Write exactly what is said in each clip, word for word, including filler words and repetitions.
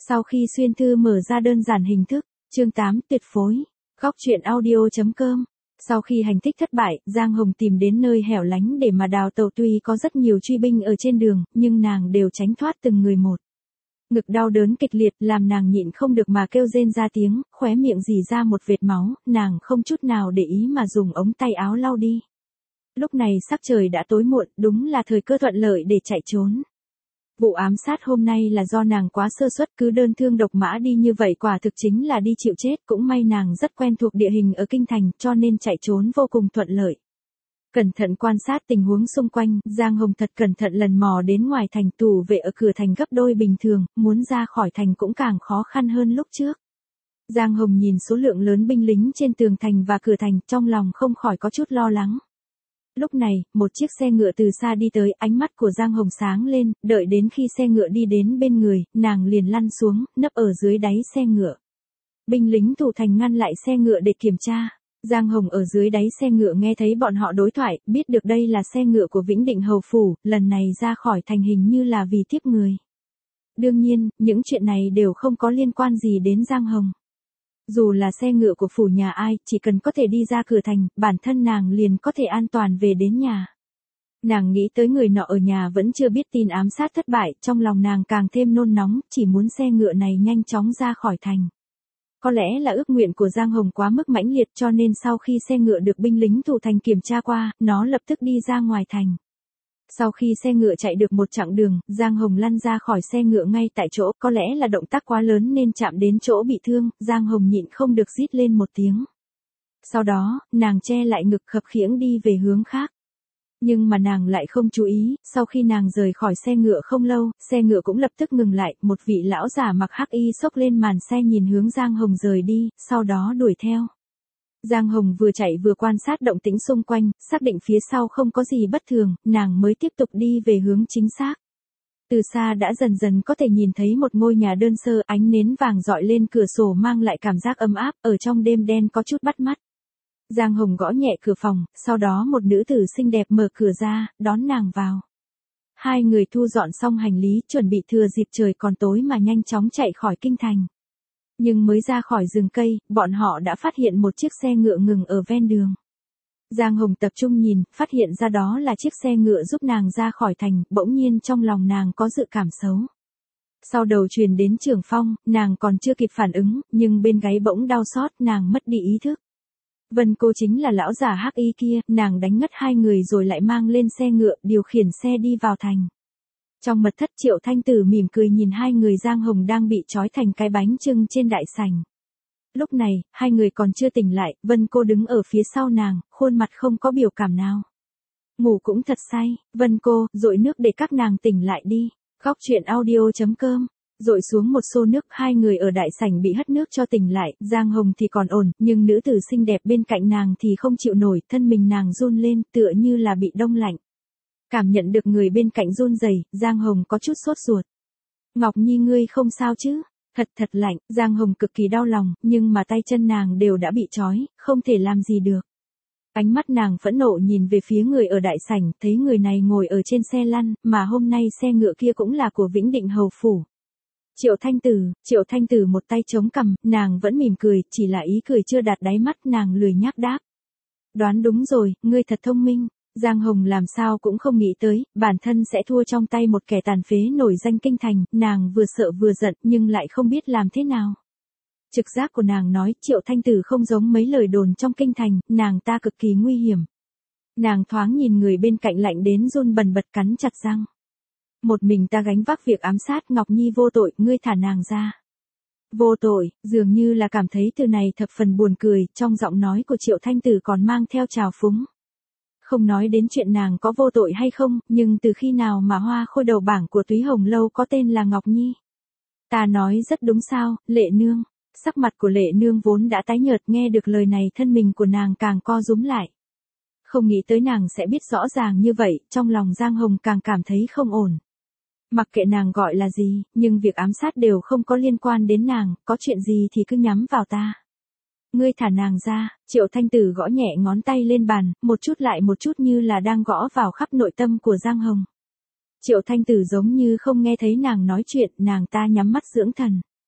Sau khi xuyên thư mở ra đơn giản hình thức, chương tám tuyệt phối, góc truyện audio chấm com. Sau khi hành thích thất bại, Giang Hồng tìm đến nơi hẻo lánh để mà đào tẩu, tuy có rất nhiều truy binh ở trên đường, nhưng nàng đều tránh thoát từng người một. Ngực đau đớn kịch liệt làm nàng nhịn không được mà kêu rên ra tiếng, khóe miệng rỉ ra một vệt máu, nàng không chút nào để ý mà dùng ống tay áo lau đi. Lúc này sắc trời đã tối muộn, đúng là thời cơ thuận lợi để chạy trốn. Vụ ám sát hôm nay là do nàng quá sơ suất, cứ đơn thương độc mã đi như vậy quả thực chính là đi chịu chết, cũng may nàng rất quen thuộc địa hình ở kinh thành cho nên chạy trốn vô cùng thuận lợi. Cẩn thận quan sát tình huống xung quanh, Giang Hồng thật cẩn thận lần mò đến ngoài thành, tù vệ ở cửa thành gấp đôi bình thường, muốn ra khỏi thành cũng càng khó khăn hơn lúc trước. Giang Hồng nhìn số lượng lớn binh lính trên tường thành và cửa thành, trong lòng không khỏi có chút lo lắng. Lúc này, một chiếc xe ngựa từ xa đi tới, ánh mắt của Giang Hồng sáng lên, đợi đến khi xe ngựa đi đến bên người, nàng liền lăn xuống, nấp ở dưới đáy xe ngựa. Binh lính thủ thành ngăn lại xe ngựa để kiểm tra. Giang Hồng ở dưới đáy xe ngựa nghe thấy bọn họ đối thoại, biết được đây là xe ngựa của Vĩnh Định Hầu Phủ, lần này ra khỏi thành hình như là vì tiếp người. Đương nhiên, những chuyện này đều không có liên quan gì đến Giang Hồng. Dù là xe ngựa của phủ nhà ai, chỉ cần có thể đi ra cửa thành, bản thân nàng liền có thể an toàn về đến nhà. Nàng nghĩ tới người nọ ở nhà vẫn chưa biết tin ám sát thất bại, trong lòng nàng càng thêm nôn nóng, chỉ muốn xe ngựa này nhanh chóng ra khỏi thành. Có lẽ là ước nguyện của Giang Hồng quá mức mãnh liệt cho nên sau khi xe ngựa được binh lính thủ thành kiểm tra qua, nó lập tức đi ra ngoài thành. Sau khi xe ngựa chạy được một chặng đường, Giang Hồng lăn ra khỏi xe ngựa ngay tại chỗ, có lẽ là động tác quá lớn nên chạm đến chỗ bị thương, Giang Hồng nhịn không được rít lên một tiếng. Sau đó, nàng che lại ngực khập khiễng đi về hướng khác. Nhưng mà nàng lại không chú ý, sau khi nàng rời khỏi xe ngựa không lâu, xe ngựa cũng lập tức ngừng lại, một vị lão giả mặc hắc y xốc lên màn xe nhìn hướng Giang Hồng rời đi, sau đó đuổi theo. Giang Hồng vừa chạy vừa quan sát động tĩnh xung quanh, xác định phía sau không có gì bất thường, nàng mới tiếp tục đi về hướng chính xác. Từ xa đã dần dần có thể nhìn thấy một ngôi nhà đơn sơ, ánh nến vàng rọi lên cửa sổ mang lại cảm giác ấm áp, ở trong đêm đen có chút bắt mắt. Giang Hồng gõ nhẹ cửa phòng, sau đó một nữ tử xinh đẹp mở cửa ra, đón nàng vào. Hai người thu dọn xong hành lý, chuẩn bị thừa dịp trời còn tối mà nhanh chóng chạy khỏi kinh thành. Nhưng mới ra khỏi rừng cây, bọn họ đã phát hiện một chiếc xe ngựa ngừng ở ven đường. Giang Hồng tập trung nhìn, phát hiện ra đó là chiếc xe ngựa giúp nàng ra khỏi thành, bỗng nhiên trong lòng nàng có dự cảm xấu. Sau đầu truyền đến Trường Phong, nàng còn chưa kịp phản ứng, nhưng bên gáy bỗng đau xót, nàng mất đi ý thức. Vân Cô chính là lão già hắc y kia, nàng đánh ngất hai người rồi lại mang lên xe ngựa, điều khiển xe đi vào thành. Trong mật thất Triệu Thanh Tử mỉm cười nhìn hai người Giang Hồng đang bị trói thành cái bánh chưng trên đại sảnh. Lúc này, hai người còn chưa tỉnh lại, Vân Cô đứng ở phía sau nàng, khuôn mặt không có biểu cảm nào. Ngủ cũng thật say, Vân Cô, dội nước để các nàng tỉnh lại đi. Góc truyện audio chấm com. Dội xuống một xô nước, hai người ở đại sảnh bị hất nước cho tỉnh lại, Giang Hồng thì còn ổn, nhưng nữ tử xinh đẹp bên cạnh nàng thì không chịu nổi, thân mình nàng run lên, tựa như là bị đông lạnh. Cảm nhận được người bên cạnh run rẩy, Giang Hồng có chút sốt ruột. Ngọc Nhi ngươi không sao chứ? Thật thật lạnh, Giang Hồng cực kỳ đau lòng, nhưng mà tay chân nàng đều đã bị trói, không thể làm gì được. Ánh mắt nàng phẫn nộ nhìn về phía người ở đại sảnh, thấy người này ngồi ở trên xe lăn, mà hôm nay xe ngựa kia cũng là của Vĩnh Định Hầu Phủ. Triệu Thanh Tử, Triệu Thanh Tử một tay chống cằm, nàng vẫn mỉm cười, chỉ là ý cười chưa đạt đáy mắt, nàng lười nhác đáp. Đoán đúng rồi, ngươi thật thông minh. Giang Hồng làm sao cũng không nghĩ tới, bản thân sẽ thua trong tay một kẻ tàn phế nổi danh kinh thành, nàng vừa sợ vừa giận nhưng lại không biết làm thế nào. Trực giác của nàng nói Triệu Thanh Tử không giống mấy lời đồn trong kinh thành, nàng ta cực kỳ nguy hiểm. Nàng thoáng nhìn người bên cạnh lạnh đến run bần bật cắn chặt răng. Một mình ta gánh vác việc ám sát Ngọc Nhi vô tội, ngươi thả nàng ra. Vô tội, dường như là cảm thấy từ này thập phần buồn cười, trong giọng nói của Triệu Thanh Tử còn mang theo trào phúng. Không nói đến chuyện nàng có vô tội hay không, nhưng từ khi nào mà hoa khôi đầu bảng của Túy Hồng Lâu có tên là Ngọc Nhi? Ta nói rất đúng sao, Lệ Nương. Sắc mặt của Lệ Nương vốn đã tái nhợt, nghe được lời này thân mình của nàng càng co rúm lại. Không nghĩ tới nàng sẽ biết rõ ràng như vậy, trong lòng Giang Hồng càng cảm thấy không ổn. Mặc kệ nàng gọi là gì, nhưng việc ám sát đều không có liên quan đến nàng, có chuyện gì thì cứ nhắm vào ta. Ngươi thả nàng ra, Triệu Thanh Tử gõ nhẹ ngón tay lên bàn, một chút lại một chút như là đang gõ vào khắp nội tâm của Giang Hồng. Triệu Thanh Tử giống như không nghe thấy nàng nói chuyện, nàng ta nhắm mắt dưỡng thần.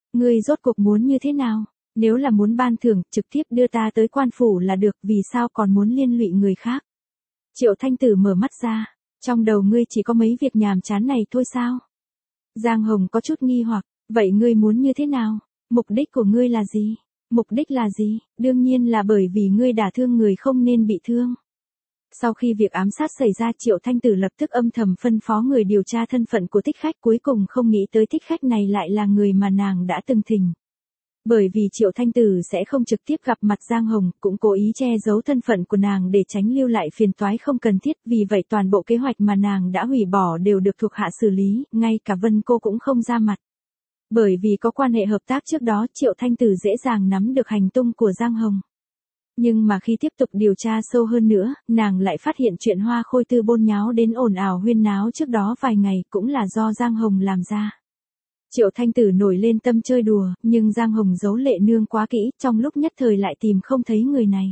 Ngươi rốt cuộc muốn như thế nào? Nếu là muốn ban thưởng, trực tiếp đưa ta tới quan phủ là được, vì sao còn muốn liên lụy người khác? Triệu Thanh Tử mở mắt ra, trong đầu ngươi chỉ có mấy việc nhàm chán này thôi sao? Giang Hồng có chút nghi hoặc, vậy ngươi muốn như thế nào? Mục đích của ngươi là gì? Mục đích là gì? Đương nhiên là bởi vì ngươi đả thương người không nên bị thương. Sau khi việc ám sát xảy ra, Triệu Thanh Tử lập tức âm thầm phân phó người điều tra thân phận của thích khách, cuối cùng không nghĩ tới thích khách này lại là người mà nàng đã từng thỉnh. Bởi vì Triệu Thanh Tử sẽ không trực tiếp gặp mặt Giang Hồng, cũng cố ý che giấu thân phận của nàng để tránh lưu lại phiền toái không cần thiết, vì vậy toàn bộ kế hoạch mà nàng đã hủy bỏ đều được thuộc hạ xử lý, ngay cả Vân cô cũng không ra mặt. Bởi vì có quan hệ hợp tác trước đó, Triệu Thanh Tử dễ dàng nắm được hành tung của Giang Hồng. Nhưng mà khi tiếp tục điều tra sâu hơn nữa, nàng lại phát hiện chuyện Hoa Khôi Tư bôn nháo đến ồn ào huyên náo trước đó vài ngày cũng là do Giang Hồng làm ra. Triệu Thanh Tử nổi lên tâm chơi đùa, nhưng Giang Hồng giấu Lệ Nương quá kỹ, trong lúc nhất thời lại tìm không thấy người này.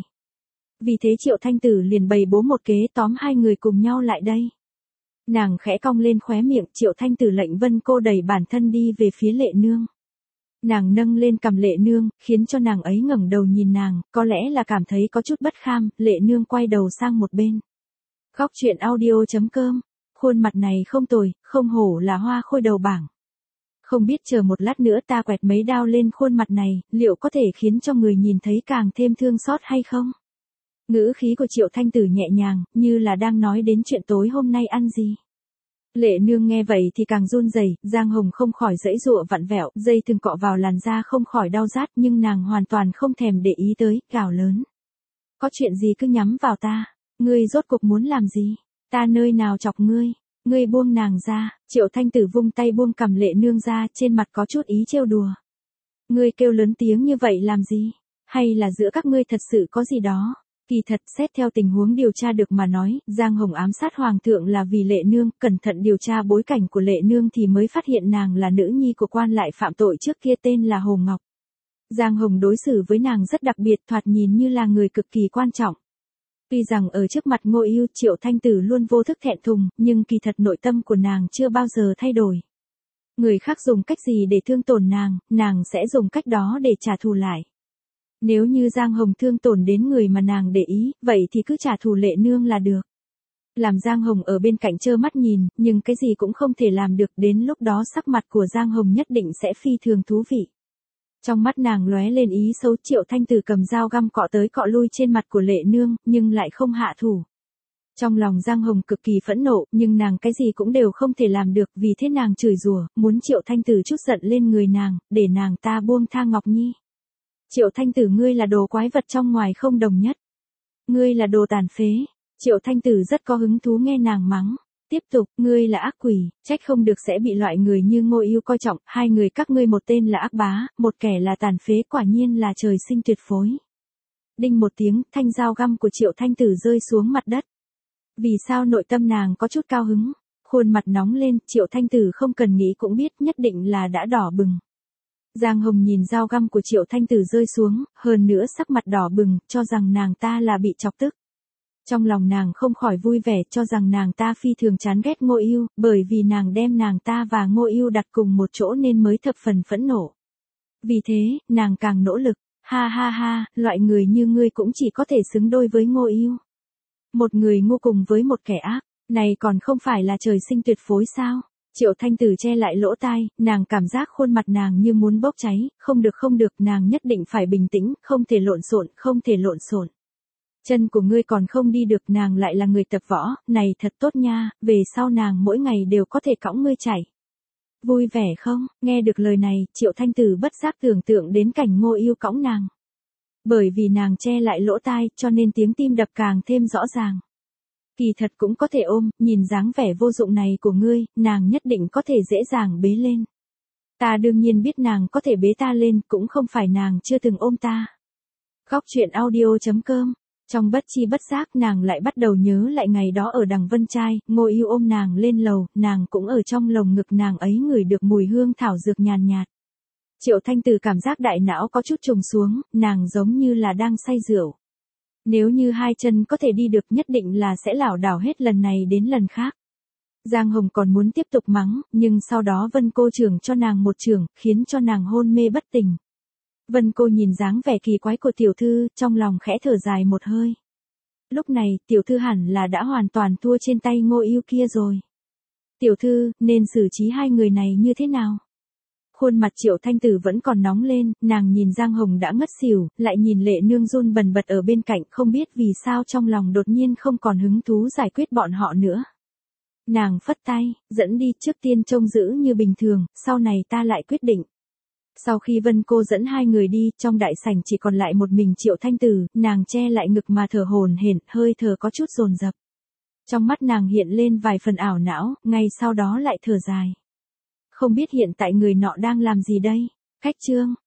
Vì thế Triệu Thanh Tử liền bày bố một kế tóm hai người cùng nhau lại đây. Nàng khẽ cong lên khóe miệng, Triệu Thanh Tử lệnh Vân cô đẩy bản thân đi về phía Lệ Nương. Nàng nâng lên cằm Lệ Nương, khiến cho nàng ấy ngẩng đầu nhìn nàng, có lẽ là cảm thấy có chút bất kham, Lệ Nương quay đầu sang một bên. Góc truyện audio chấm com, khuôn mặt này không tồi, không hổ là Hoa Khôi đầu bảng. Không biết chờ một lát nữa ta quẹt mấy đao lên khuôn mặt này, liệu có thể khiến cho người nhìn thấy càng thêm thương xót hay không? Ngữ khí của Triệu Thanh Tử nhẹ nhàng, như là đang nói đến chuyện tối hôm nay ăn gì. Lệ Nương nghe vậy thì càng run rẩy, Giang Hồng không khỏi giãy giụa vặn vẹo, dây thừng cọ vào làn da không khỏi đau rát, nhưng nàng hoàn toàn không thèm để ý tới, gào lớn. Có chuyện gì cứ nhắm vào ta, ngươi rốt cuộc muốn làm gì? Ta nơi nào chọc ngươi? Ngươi buông nàng ra. Triệu Thanh Tử vung tay buông cằm Lệ Nương ra, trên mặt có chút ý trêu đùa. Ngươi kêu lớn tiếng như vậy làm gì? Hay là giữa các ngươi thật sự có gì đó? Kỳ thật, xét theo tình huống điều tra được mà nói, Giang Hồng ám sát Hoàng thượng là vì Lệ Nương, cẩn thận điều tra bối cảnh của Lệ Nương thì mới phát hiện nàng là nữ nhi của quan lại phạm tội trước kia tên là Hồ Ngọc. Giang Hồng đối xử với nàng rất đặc biệt, thoạt nhìn như là người cực kỳ quan trọng. Tuy rằng ở trước mặt Ngô Ưu, Triệu Thanh Tử luôn vô thức thẹn thùng, nhưng kỳ thật nội tâm của nàng chưa bao giờ thay đổi. Người khác dùng cách gì để thương tổn nàng, nàng sẽ dùng cách đó để trả thù lại. Nếu như Giang Hồng thương tổn đến người mà nàng để ý, vậy thì cứ trả thù Lệ Nương là được. Làm Giang Hồng ở bên cạnh trơ mắt nhìn, nhưng cái gì cũng không thể làm được, đến lúc đó sắc mặt của Giang Hồng nhất định sẽ phi thường thú vị. Trong mắt nàng lóe lên ý xấu, Triệu Thanh Tử cầm dao găm cọ tới cọ lui trên mặt của Lệ Nương, nhưng lại không hạ thủ. Trong lòng Giang Hồng cực kỳ phẫn nộ, nhưng nàng cái gì cũng đều không thể làm được, vì thế nàng chửi rủa, muốn Triệu Thanh Tử trút giận lên người nàng, để nàng ta buông tha Ngọc Nhi. Triệu Thanh Tử, ngươi là đồ quái vật trong ngoài không đồng nhất. Ngươi là đồ tàn phế. Triệu Thanh Tử rất có hứng thú nghe nàng mắng. Tiếp tục, ngươi là ác quỷ, trách không được sẽ bị loại người như Ngô Ưu coi trọng, hai người các ngươi một tên là ác bá, một kẻ là tàn phế, quả nhiên là trời sinh tuyệt phối. Đinh một tiếng, thanh dao găm của Triệu Thanh Tử rơi xuống mặt đất. Vì sao nội tâm nàng có chút cao hứng, khuôn mặt nóng lên, Triệu Thanh Tử không cần nghĩ cũng biết nhất định là đã đỏ bừng. Giang Hồng nhìn dao găm của Triệu Thanh Tử rơi xuống, hơn nữa sắc mặt đỏ bừng, cho rằng nàng ta là bị chọc tức. Trong lòng nàng không khỏi vui vẻ, cho rằng nàng ta phi thường chán ghét Ngô Ưu, bởi vì nàng đem nàng ta và Ngô Ưu đặt cùng một chỗ nên mới thập phần phẫn nộ. Vì thế, nàng càng nỗ lực, ha ha ha, loại người như ngươi cũng chỉ có thể xứng đôi với Ngô Ưu. Một người ngu cùng với một kẻ ác, này còn không phải là trời sinh tuyệt phối sao? Triệu Thanh Tử che lại lỗ tai, nàng cảm giác khuôn mặt nàng như muốn bốc cháy, không được không được, nàng nhất định phải bình tĩnh, không thể lộn xộn, không thể lộn xộn. Chân của ngươi còn không đi được, nàng lại là người tập võ, này thật tốt nha, về sau nàng mỗi ngày đều có thể cõng ngươi chạy. Vui vẻ không? Nghe được lời này, Triệu Thanh Tử bất giác tưởng tượng đến cảnh Ngô Ưu cõng nàng. Bởi vì nàng che lại lỗ tai, cho nên tiếng tim đập càng thêm rõ ràng. Kỳ thật cũng có thể ôm, nhìn dáng vẻ vô dụng này của ngươi, nàng nhất định có thể dễ dàng bế lên. Ta đương nhiên biết nàng có thể bế ta lên, cũng không phải nàng chưa từng ôm ta. Góc truyện audio chấm com. Trong bất chi bất giác nàng lại bắt đầu nhớ lại ngày đó ở Đằng Vân Trai, Ngô Ưu ôm nàng lên lầu, nàng cũng ở trong lồng ngực nàng ấy ngửi được mùi hương thảo dược nhàn nhạt. Triệu Thanh Tử cảm giác đại não có chút trùng xuống, nàng giống như là đang say rượu. Nếu như hai chân có thể đi được nhất định là sẽ lảo đảo hết lần này đến lần khác. Giang Hồng còn muốn tiếp tục mắng, nhưng sau đó Vân cô chưởng cho nàng một chưởng, khiến cho nàng hôn mê bất tỉnh. Vân cô nhìn dáng vẻ kỳ quái của tiểu thư, trong lòng khẽ thở dài một hơi. Lúc này, tiểu thư hẳn là đã hoàn toàn thua trên tay Ngô Ưu kia rồi. Tiểu thư, nên xử trí hai người này như thế nào? Khuôn mặt Triệu Thanh Tử vẫn còn nóng lên, nàng nhìn Giang Hồng đã ngất xỉu, lại nhìn Lệ Nương run bần bật ở bên cạnh, không biết vì sao trong lòng đột nhiên không còn hứng thú giải quyết bọn họ nữa. Nàng phất tay, dẫn đi, trước tiên trông giữ như bình thường, sau này ta lại quyết định. Sau khi Vân cô dẫn hai người đi, trong đại sảnh chỉ còn lại một mình Triệu Thanh Tử, nàng che lại ngực mà thở hổn hển, hơi thở có chút dồn dập. Trong mắt nàng hiện lên vài phần ảo não, ngay sau đó lại thở dài. Không biết hiện tại người nọ đang làm gì đây? Khách Trương,